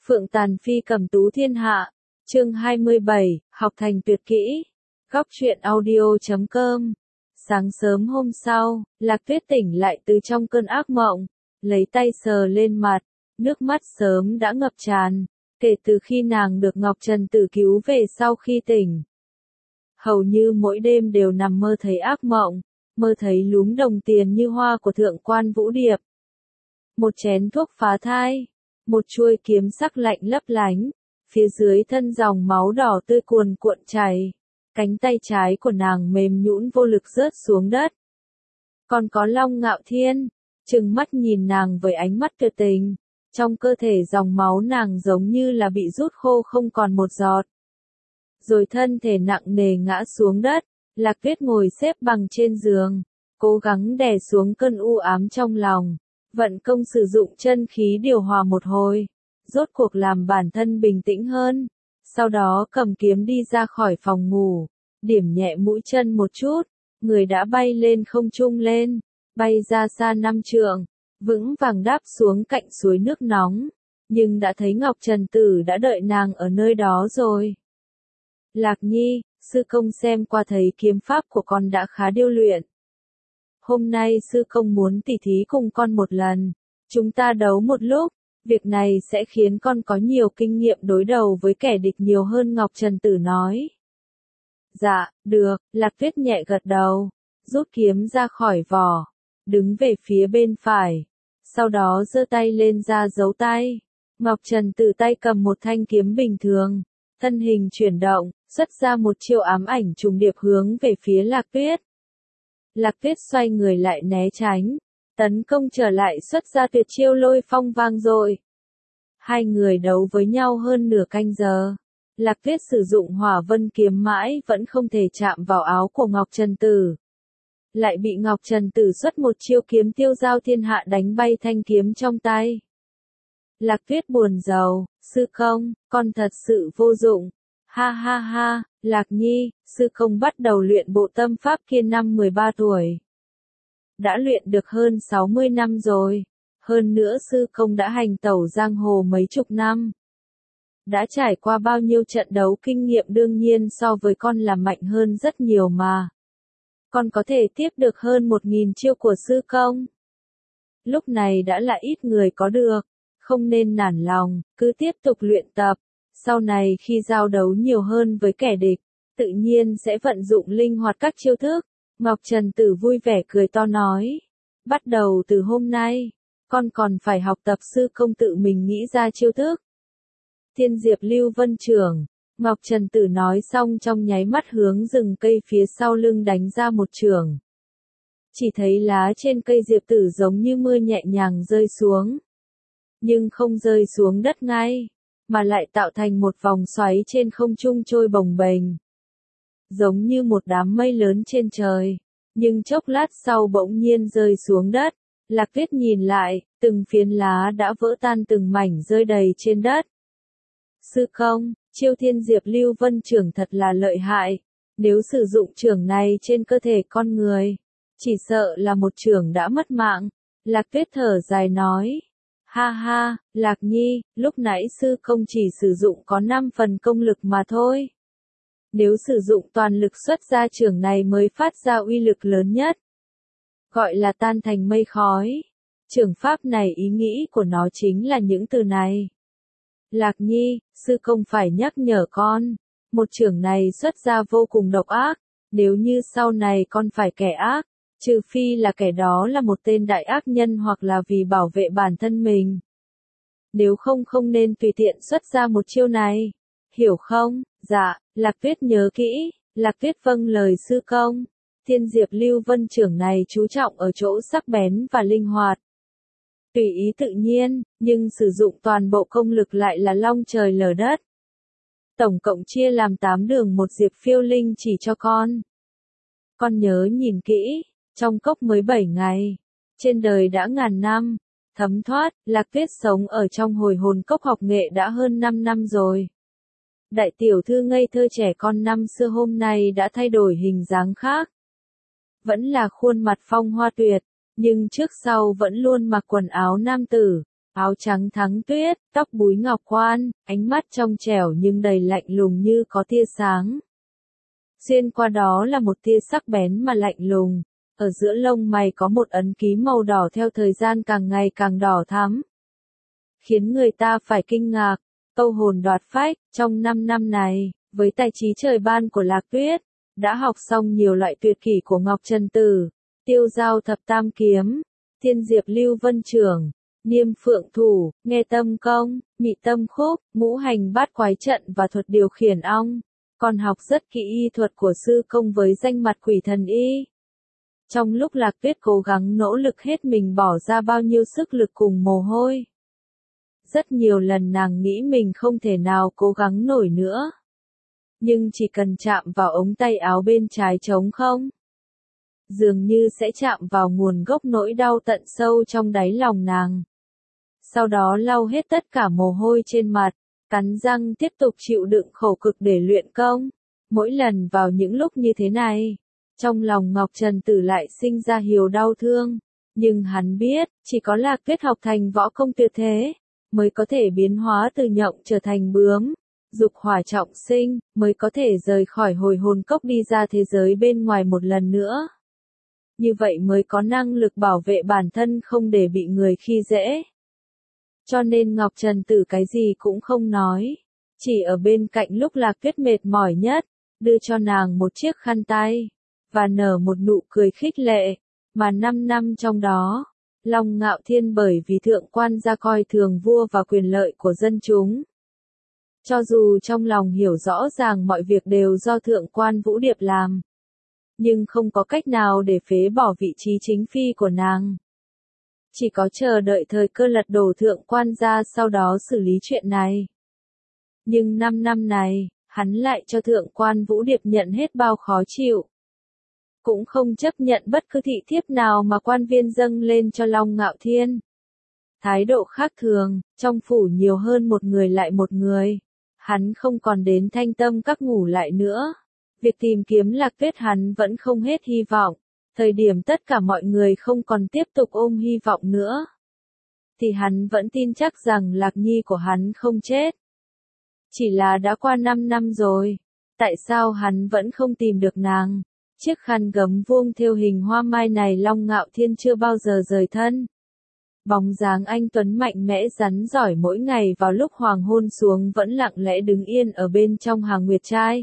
Phượng Tàn Phi cầm tú thiên hạ, chương 27, học thành tuyệt kỹ. Góc truyện audio.com. Sáng sớm hôm sau, Lạc Tuyết tỉnh lại từ trong cơn ác mộng, lấy tay sờ lên mặt, nước mắt sớm đã ngập tràn, kể từ khi nàng được Ngọc Trần Tử cứu về sau khi tỉnh. Hầu như mỗi đêm đều nằm mơ thấy ác mộng, mơ thấy lúm đồng tiền như hoa của thượng quan Vũ Điệp. Một chén thuốc phá thai, một chuôi kiếm sắc lạnh lấp lánh, phía dưới thân dòng máu đỏ tươi cuồn cuộn chảy, cánh tay trái của nàng mềm nhũn vô lực rớt xuống đất. Còn có Long Ngạo Thiên, trừng mắt nhìn nàng với ánh mắt tuyệt tình, trong cơ thể dòng máu nàng giống như là bị rút khô không còn một giọt. Rồi thân thể nặng nề ngã xuống đất, Lạc Tuyết ngồi xếp bằng trên giường, cố gắng đè xuống cơn u ám trong lòng, vận công sử dụng chân khí điều hòa một hồi, rốt cuộc làm bản thân bình tĩnh hơn, sau đó cầm kiếm đi ra khỏi phòng ngủ, điểm nhẹ mũi chân một chút, người đã bay lên không trung lên, bay ra xa 5 trượng, vững vàng đáp xuống cạnh suối nước nóng, nhưng đã thấy Ngọc Trần Tử đã đợi nàng ở nơi đó rồi. Lạc Nhi, sư công xem qua thấy kiếm pháp của con đã khá điêu luyện. Hôm nay sư công muốn tỉ thí cùng con một lần, chúng ta đấu một lúc, việc này sẽ khiến con có nhiều kinh nghiệm đối đầu với kẻ địch nhiều hơn, Ngọc Trần Tử nói. Dạ, được, Lạc Tuyết nhẹ gật đầu, rút kiếm ra khỏi vỏ, đứng về phía bên phải, sau đó giơ tay lên ra dấu tay. Ngọc Trần Tử tay cầm một thanh kiếm bình thường, thân hình chuyển động, xuất ra một chiêu ám ảnh trùng điệp hướng về phía Lạc Tuyết. Lạc Tuyết xoay người lại né tránh, tấn công trở lại xuất ra tuyệt chiêu lôi phong vang dội. Hai người đấu với nhau hơn nửa canh giờ. Lạc Tuyết sử dụng hỏa vân kiếm mãi vẫn không thể chạm vào áo của Ngọc Trần Tử. Lại bị Ngọc Trần Tử xuất một chiêu kiếm tiêu giao thiên hạ đánh bay thanh kiếm trong tay. Lạc Tuyết buồn rầu, sư công, con thật sự vô dụng. Ha ha ha, Lạc Nhi, sư công bắt đầu luyện bộ tâm pháp kia năm 13 tuổi. Đã luyện được hơn 60 năm rồi. Hơn nữa sư công đã hành tẩu giang hồ mấy chục năm. Đã trải qua bao nhiêu trận đấu, kinh nghiệm đương nhiên so với con là mạnh hơn rất nhiều mà. Con có thể tiếp được hơn 1000 chiêu của sư công. Lúc này đã là ít người có được, không nên nản lòng, cứ tiếp tục luyện tập. Sau này khi giao đấu nhiều hơn với kẻ địch, tự nhiên sẽ vận dụng linh hoạt các chiêu thức. Ngọc Trần Tử vui vẻ cười to nói. Bắt đầu từ hôm nay, con còn phải học tập sư công tự mình nghĩ ra chiêu thức. Thiên Diệp Lưu Vân Trưởng, Ngọc Trần Tử nói xong trong nháy mắt hướng rừng cây phía sau lưng đánh ra một chưởng. Chỉ thấy lá trên cây diệp tử giống như mưa nhẹ nhàng rơi xuống. Nhưng không rơi xuống đất ngay, mà lại tạo thành một vòng xoáy trên không trung trôi bồng bềnh. Giống như một đám mây lớn trên trời, nhưng chốc lát sau bỗng nhiên rơi xuống đất. Lạc Tuyết nhìn lại, từng phiến lá đã vỡ tan từng mảnh rơi đầy trên đất. Sư công, chiêu Thiên Diệp Lưu Vân Trưởng thật là lợi hại. Nếu sử dụng trưởng này trên cơ thể con người, chỉ sợ là một trưởng đã mất mạng. Lạc Tuyết thở dài nói. Ha ha, Lạc Nhi, lúc nãy sư công chỉ sử dụng có 5 phần công lực mà thôi. Nếu sử dụng toàn lực xuất ra trưởng này mới phát ra uy lực lớn nhất. Gọi là tan thành mây khói. Trưởng pháp này ý nghĩ của nó chính là những từ này. Lạc Nhi, sư công phải nhắc nhở con. Một trưởng này xuất ra vô cùng độc ác. Nếu như sau này con phải kẻ ác, trừ phi là kẻ đó là một tên đại ác nhân hoặc là vì bảo vệ bản thân mình. Nếu không không nên tùy tiện xuất ra một chiêu này. Hiểu không? Dạ, Lạc Tuyết nhớ kỹ. Lạc Tuyết vâng lời sư công. Thiên Diệp Lưu Vân Trưởng này chú trọng ở chỗ sắc bén và linh hoạt. Tùy ý tự nhiên, nhưng sử dụng toàn bộ công lực lại là long trời lở đất. Tổng cộng chia làm 8 đường một diệp phiêu linh chỉ cho con. Con nhớ nhìn kỹ, trong cốc mới 7 ngày, trên đời đã ngàn năm, thấm thoát, Lạc Tuyết sống ở trong hồi hồn cốc học nghệ đã hơn 5 năm rồi. Đại tiểu thư ngây thơ trẻ con năm xưa hôm nay đã thay đổi hình dáng khác. Vẫn là khuôn mặt phong hoa tuyệt, nhưng trước sau vẫn luôn mặc quần áo nam tử, áo trắng thắng tuyết, tóc búi ngọc quan, ánh mắt trong trẻo nhưng đầy lạnh lùng như có tia sáng. Xuyên qua đó là một tia sắc bén mà lạnh lùng, ở giữa lông mày có một ấn ký màu đỏ theo thời gian càng ngày càng đỏ thắm. Khiến người ta phải kinh ngạc, câu hồn đoạt phách, trong 5 năm này, với tài trí trời ban của Lạc Tuyết, đã học xong nhiều loại tuyệt kỹ của Ngọc Trần Tử, Tiêu Dao Thập Tam Kiếm, Thiên Diệp Lưu Vân Trưởng, Niêm Phượng Thủ, Nghe Tâm Công, Mị Tâm Khúc, Ngũ Hành Bát Quái Trận và thuật điều khiển ong, còn học rất kỹ y thuật của sư công với danh mặt Quỷ Thần Y. Trong lúc Lạc Tuyết cố gắng nỗ lực hết mình bỏ ra bao nhiêu sức lực cùng mồ hôi. Rất nhiều lần nàng nghĩ mình không thể nào cố gắng nổi nữa. Nhưng chỉ cần chạm vào ống tay áo bên trái trống không, dường như sẽ chạm vào nguồn gốc nỗi đau tận sâu trong đáy lòng nàng. Sau đó lau hết tất cả mồ hôi trên mặt, cắn răng tiếp tục chịu đựng khổ cực để luyện công. Mỗi lần vào những lúc như thế này, trong lòng Ngọc Trần Tử lại sinh ra hiểu đau thương. Nhưng hắn biết, chỉ có Lạc Tuyết học thành võ công tuyệt thế, mới có thể biến hóa từ nhộng trở thành bướm. Dục hỏa trọng sinh, mới có thể rời khỏi hồi hồn cốc đi ra thế giới bên ngoài một lần nữa. Như vậy mới có năng lực bảo vệ bản thân không để bị người khi dễ. Cho nên Ngọc Trần Tử cái gì cũng không nói, chỉ ở bên cạnh lúc Lạc Tuyết mệt mỏi nhất, đưa cho nàng một chiếc khăn tay, và nở một nụ cười khích lệ, mà 5 năm trong đó, Long Ngạo Thiên bởi vì thượng quan gia coi thường vua và quyền lợi của dân chúng. Cho dù trong lòng hiểu rõ ràng mọi việc đều do thượng quan Vũ Điệp làm, nhưng không có cách nào để phế bỏ vị trí chính phi của nàng. Chỉ có chờ đợi thời cơ lật đổ thượng quan gia sau đó xử lý chuyện này. Nhưng 5 năm này, hắn lại cho thượng quan Vũ Điệp nhận hết bao khó chịu. Cũng không chấp nhận bất cứ thị thiếp nào mà quan viên dâng lên cho Long Ngạo Thiên. Thái độ khác thường, trong phủ nhiều hơn một người lại một người. Hắn không còn đến Thanh Tâm Các ngủ lại nữa. Việc tìm kiếm Lạc Tuyết hắn vẫn không hết hy vọng. Thời điểm tất cả mọi người không còn tiếp tục ôm hy vọng nữa, thì hắn vẫn tin chắc rằng Lạc Nhi của hắn không chết. Chỉ là đã qua 5 năm rồi, tại sao hắn vẫn không tìm được nàng? Chiếc khăn gấm vuông thêu hình hoa mai này Long Ngạo Thiên chưa bao giờ rời thân. Bóng dáng anh tuấn mạnh mẽ rắn giỏi mỗi ngày vào lúc hoàng hôn xuống vẫn lặng lẽ đứng yên ở bên trong hàng nguyệt trai.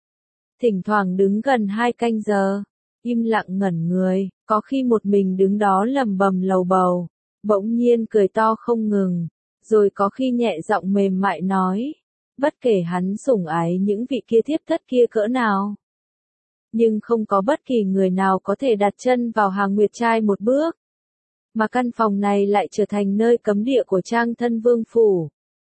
Thỉnh thoảng đứng gần 2 canh giờ, im lặng ngẩn người, có khi một mình đứng đó lầm bầm lầu bầu, bỗng nhiên cười to không ngừng, rồi có khi nhẹ giọng mềm mại nói, bất kể hắn sủng ái những vị kia thiếp thất kia cỡ nào. Nhưng không có bất kỳ người nào có thể đặt chân vào hàng nguyệt trai một bước. Mà căn phòng này lại trở thành nơi cấm địa của Trang Thân Vương phủ.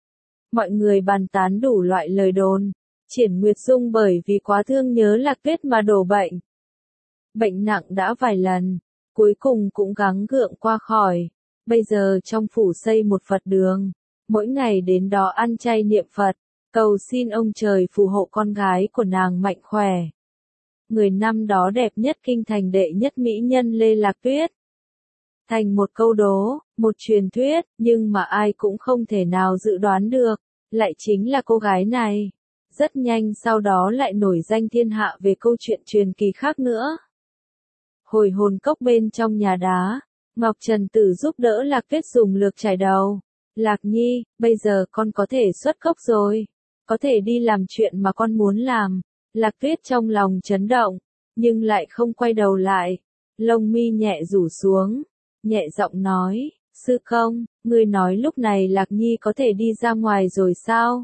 Mọi người bàn tán đủ loại lời đồn. Triển Nguyệt Dung bởi vì quá thương nhớ Lạc Tuyết mà đổ bệnh. Bệnh nặng đã vài lần, cuối cùng cũng gắng gượng qua khỏi. Bây giờ trong phủ xây một Phật đường, mỗi ngày đến đó ăn chay niệm Phật, cầu xin ông trời phù hộ con gái của nàng mạnh khỏe. Người năm đó đẹp nhất kinh thành đệ nhất mỹ nhân Lê Lạc Tuyết. Thành một câu đố, một truyền thuyết, nhưng mà ai cũng không thể nào dự đoán được, lại chính là cô gái này. Rất nhanh sau đó lại nổi danh thiên hạ về câu chuyện truyền kỳ khác nữa. Hồi hồn cốc bên trong nhà đá, Ngọc Trần Tử giúp đỡ Lạc Tuyết dùng lược chải đầu. Lạc Nhi, bây giờ con có thể xuất cốc rồi, có thể đi làm chuyện mà con muốn làm. Lạc Tuyết trong lòng chấn động, nhưng lại không quay đầu lại. Lông mi nhẹ rủ xuống, nhẹ giọng nói, sư công, ngươi nói lúc này Lạc Nhi có thể đi ra ngoài rồi sao?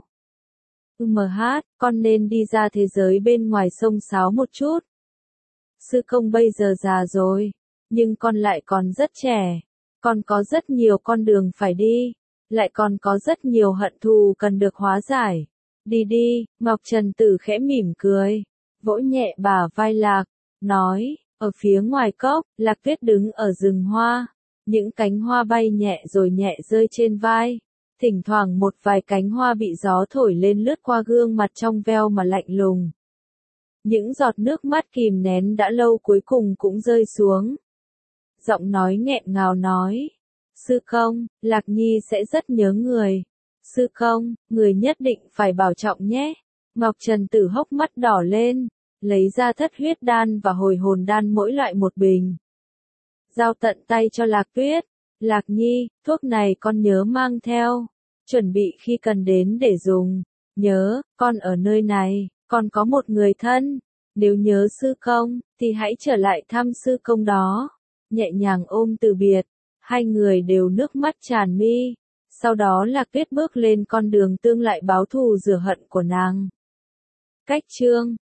Con nên đi ra thế giới bên ngoài xông xáo một chút. Sư công bây giờ già rồi, nhưng con lại còn rất trẻ, con có rất nhiều con đường phải đi, lại còn có rất nhiều hận thù cần được hóa giải. Đi đi, Ngọc Trần Tử khẽ mỉm cười, vỗ nhẹ bả vai Lạc, nói, ở phía ngoài cốc, Lạc Tuyết đứng ở rừng hoa, những cánh hoa bay nhẹ rồi nhẹ rơi trên vai. Thỉnh thoảng một vài cánh hoa bị gió thổi lên lướt qua gương mặt trong veo mà lạnh lùng. Những giọt nước mắt kìm nén đã lâu cuối cùng cũng rơi xuống. Giọng nói nghẹn ngào nói, Sư công, Lạc Nhi sẽ rất nhớ người. Sư công, người nhất định phải bảo trọng nhé. Ngọc Trần Tử hốc mắt đỏ lên, lấy ra thất huyết đan và hồi hồn đan mỗi loại một bình. Giao tận tay cho Lạc Tuyết. Lạc Nhi, thuốc này con nhớ mang theo, chuẩn bị khi cần đến để dùng. Nhớ, con ở nơi này, con có một người thân. Nếu nhớ sư công, thì hãy trở lại thăm sư công đó. Nhẹ nhàng ôm từ biệt, hai người đều nước mắt tràn mi. Sau đó Lạc Tuyết bước lên con đường tương lại báo thù rửa hận của nàng. Cách chương